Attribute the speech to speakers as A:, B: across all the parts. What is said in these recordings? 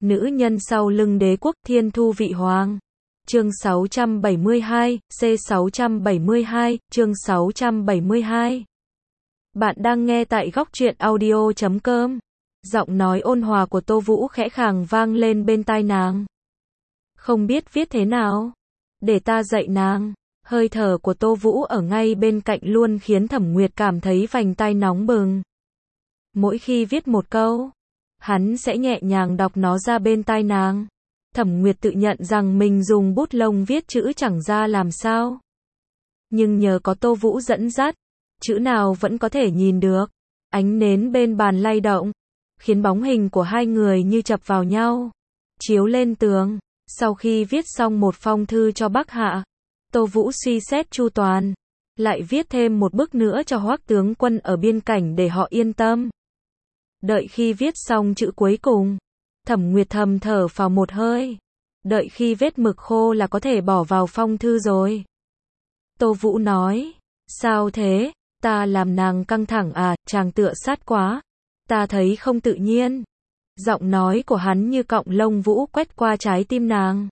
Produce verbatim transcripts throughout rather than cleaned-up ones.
A: Nữ nhân sau lưng đế quốc thiên thu vị hoàng. Chương sáu trăm bảy mươi hai, C sáu trăm bảy mươi hai, chương sáu trăm bảy mươi hai. Bạn đang nghe tại góc truyện audio chấm com. Giọng nói ôn hòa của Tô Vũ khẽ khàng vang lên bên tai nàng. Không biết viết thế nào? Để ta dạy nàng. Hơi thở của Tô Vũ ở ngay bên cạnh luôn khiến Thẩm Nguyệt cảm thấy vành tai nóng bừng. Mỗi khi viết một câu, hắn sẽ nhẹ nhàng đọc nó ra bên tai nàng. Thẩm Nguyệt tự nhận rằng mình dùng bút lông viết chữ chẳng ra làm sao. Nhưng nhờ có Tô Vũ dẫn dắt, chữ nào vẫn có thể nhìn được. Ánh nến bên bàn lay động, khiến bóng hình của hai người như chập vào nhau, chiếu lên tường. Sau khi viết xong một phong thư cho Bắc Hạ, Tô Vũ suy xét chu toàn, lại viết thêm một bức nữa cho Hoắc tướng quân ở biên cảnh để họ yên tâm. Đợi khi viết xong chữ cuối cùng, Thẩm Nguyệt thầm thở phào một hơi. Đợi khi vết mực khô là có thể bỏ vào phong thư rồi. Tô Vũ nói, sao thế, ta làm nàng căng thẳng à, chàng tựa sát quá. Ta thấy không tự nhiên. Giọng nói của hắn như cọng lông vũ quét qua trái tim nàng.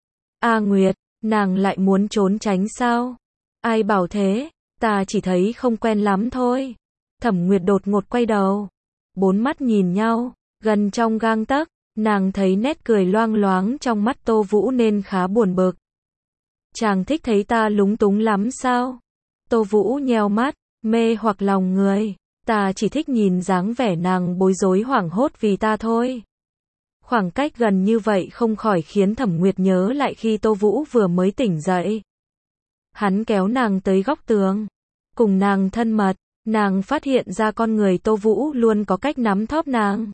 A: A Nguyệt, nàng lại muốn trốn tránh sao? Ai bảo thế, ta chỉ thấy không quen lắm thôi. Thẩm Nguyệt đột ngột quay đầu. Bốn mắt nhìn nhau, gần trong gang tấc, nàng thấy nét cười loang loáng trong mắt Tô Vũ nên khá buồn bực. Chàng thích thấy ta lúng túng lắm sao? Tô Vũ nheo mắt, mê hoặc lòng người. Ta chỉ thích nhìn dáng vẻ nàng bối rối hoảng hốt vì ta thôi. Khoảng cách gần như vậy không khỏi khiến Thẩm Nguyệt nhớ lại khi Tô Vũ vừa mới tỉnh dậy. Hắn kéo nàng tới góc tường, cùng nàng thân mật, nàng phát hiện ra con người Tô Vũ luôn có cách nắm thóp nàng.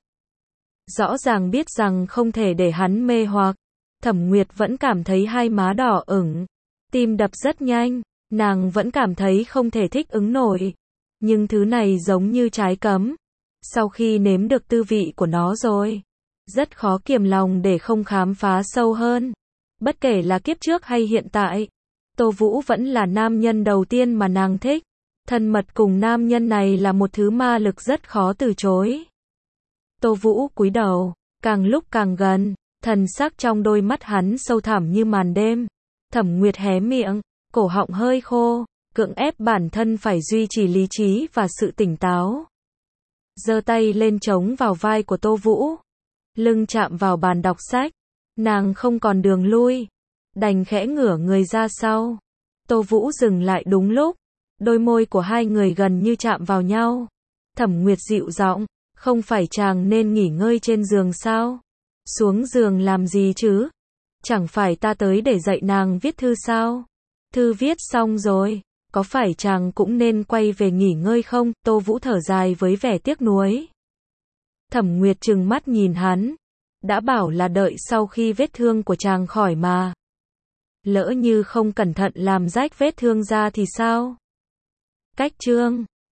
A: Rõ ràng biết rằng không thể để hắn mê hoặc, Thẩm Nguyệt vẫn cảm thấy hai má đỏ ửng, tim đập rất nhanh, nàng vẫn cảm thấy không thể thích ứng nổi. Nhưng thứ này giống như trái cấm. Sau khi nếm được tư vị của nó rồi, rất khó kiềm lòng để không khám phá sâu hơn. Bất kể là kiếp trước hay hiện tại, Tô Vũ vẫn là nam nhân đầu tiên mà nàng thích. Thân mật cùng nam nhân này là một thứ ma lực rất khó từ chối. Tô Vũ cúi đầu, càng lúc càng gần, thần sắc trong đôi mắt hắn sâu thẳm như màn đêm. Thẩm Nguyệt hé miệng, cổ họng hơi khô, cưỡng ép bản thân phải duy trì lý trí và sự tỉnh táo. Giơ tay lên chống vào vai của Tô Vũ, lưng chạm vào bàn đọc sách, nàng không còn đường lui, đành khẽ ngửa người ra sau. Tô Vũ dừng lại đúng lúc, đôi môi của hai người gần như chạm vào nhau. Thẩm Nguyệt dịu giọng, không phải chàng nên nghỉ ngơi trên giường sao? Xuống giường làm gì chứ? Chẳng phải ta tới để dạy nàng viết thư sao? Thư viết xong rồi, có phải chàng cũng nên quay về nghỉ ngơi không? Tô Vũ thở dài với vẻ tiếc nuối. Thẩm Nguyệt trừng mắt nhìn hắn. Đã bảo là đợi sau khi vết thương của chàng khỏi mà. Lỡ như không cẩn thận làm rách vết thương ra thì sao? Cách chương